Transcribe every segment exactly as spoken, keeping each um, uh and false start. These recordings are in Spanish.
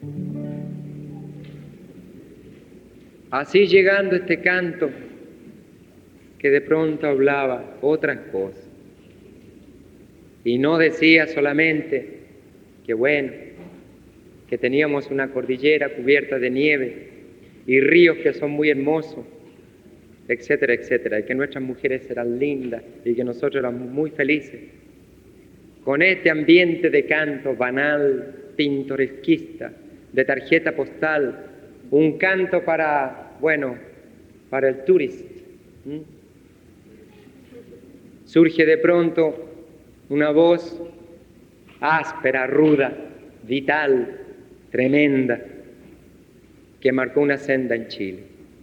Así llegando este canto que de pronto hablaba otras cosas y no decía solamente que bueno, que teníamos una cordillera cubierta de nieve y ríos que son muy hermosos, etcétera, etcétera, y que nuestras mujeres serán lindas y que nosotros éramos muy felices. Con este ambiente de canto banal, pintoresquista, de tarjeta postal, un canto para, bueno, para el turista. ¿Mm? Surge de pronto una voz áspera, ruda, vital, tremenda, que marcó una senda en Chile.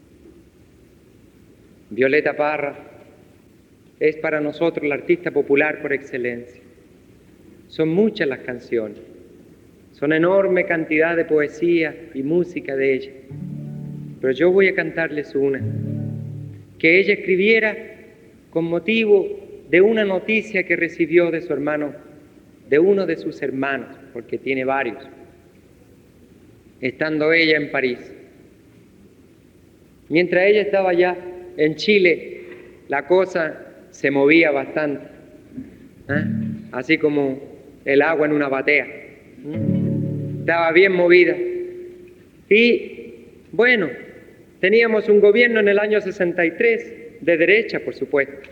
Violeta Parra es para nosotros la artista popular por excelencia. Son muchas las canciones, son enorme cantidad de poesía y música de ella, pero yo voy a cantarles una que ella escribiera con motivo de una noticia que recibió de su hermano, de uno de sus hermanos, porque tiene varios, estando ella en París. Mientras ella estaba allá en Chile, la cosa se movía bastante, ¿eh? Así como el agua en una batea. ¿Mm? Estaba bien movida. Y, bueno, teníamos un gobierno en el año sesenta y tres, de derecha, por supuesto.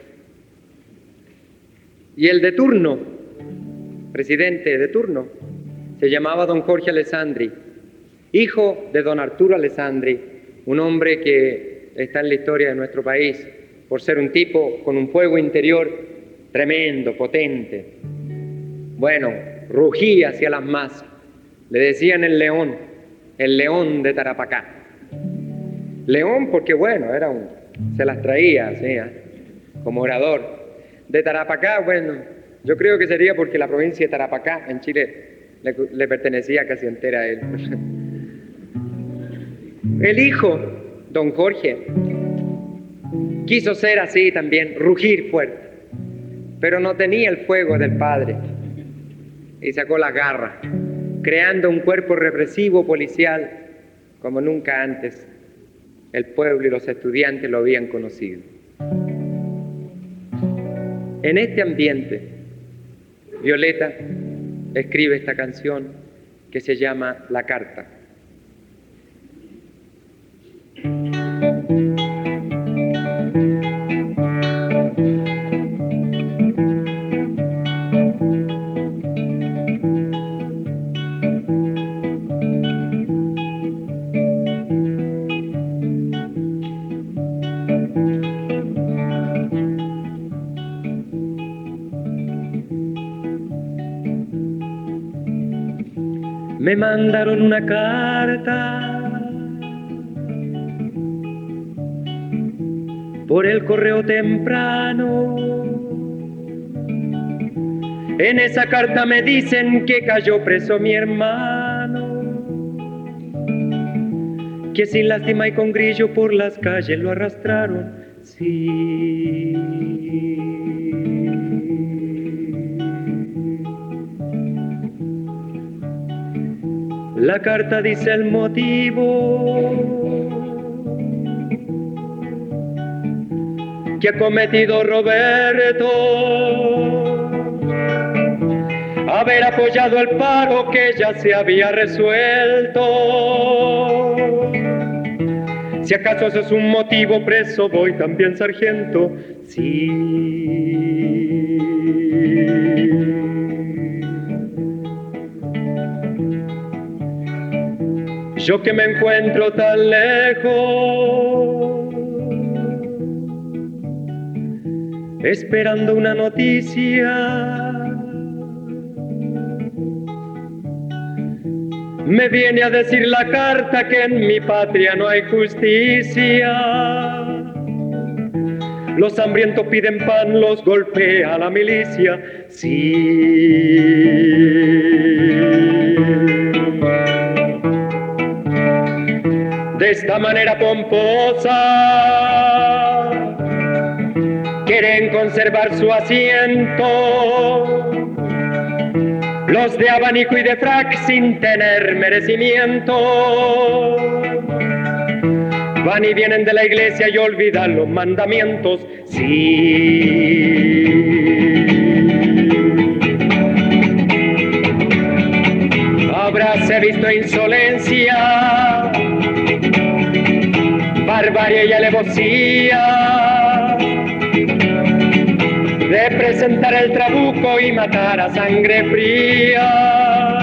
Y el de turno, presidente de turno, se llamaba don Jorge Alessandri, hijo de don Arturo Alessandri, un hombre que está en la historia de nuestro país por ser un tipo con un fuego interior tremendo, potente. Bueno, rugía hacia las masas. Le decían el león, el león de Tarapacá. León porque, bueno, era un, se las traía así, ¿eh? Como orador. De Tarapacá, bueno, yo creo que sería porque la provincia de Tarapacá en Chile le, le pertenecía casi entera a él. El hijo, don Jorge, quiso ser así también, rugir fuerte, pero no tenía el fuego del padre y sacó la garra, creando un cuerpo represivo policial como nunca antes el pueblo y los estudiantes lo habían conocido. En este ambiente, Violeta escribe esta canción que se llama La Carta. Me mandaron una carta por el correo temprano. En esa carta me dicen que cayó preso mi hermano, que sin lástima y con grillo por las calles lo arrastraron. Sí. La carta dice el motivo que ha cometido Roberto, haber apoyado el paro que ya se había resuelto. Si acaso eso es un motivo, preso voy también, sargento. Sí. Yo que me encuentro tan lejos, esperando una noticia, me viene a decir la carta que en mi patria no hay justicia. Los hambrientos piden pan, los golpea la milicia. Sí. De esta manera pomposa quieren conservar su asiento los de abanico y de frac sin tener merecimiento. Van y vienen de la iglesia y olvidan los mandamientos, sí. Habráse visto insolencia, barbarie y alevosía, de presentar el trabuco y matar a sangre fría.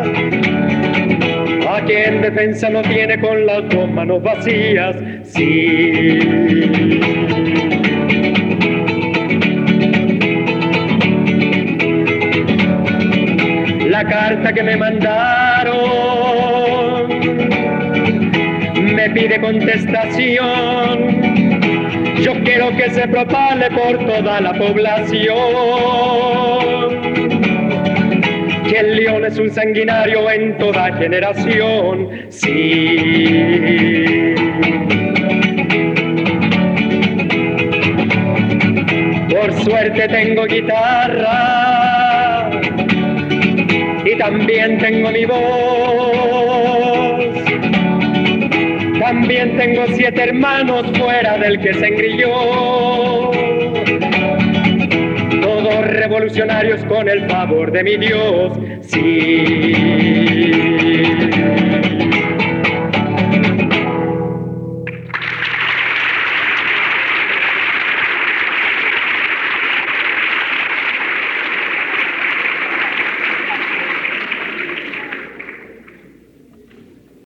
A quien defensa no tiene con las dos manos vacías, sí. La carta que me mandaron me pide contestación. Yo quiero que se propale por toda la población que el león es un sanguinario en toda generación, sí. Por suerte tengo guitarra y también tengo mi voz. También tengo siete hermanos fuera del que se engrilló. Todos revolucionarios con el favor de mi Dios, sí.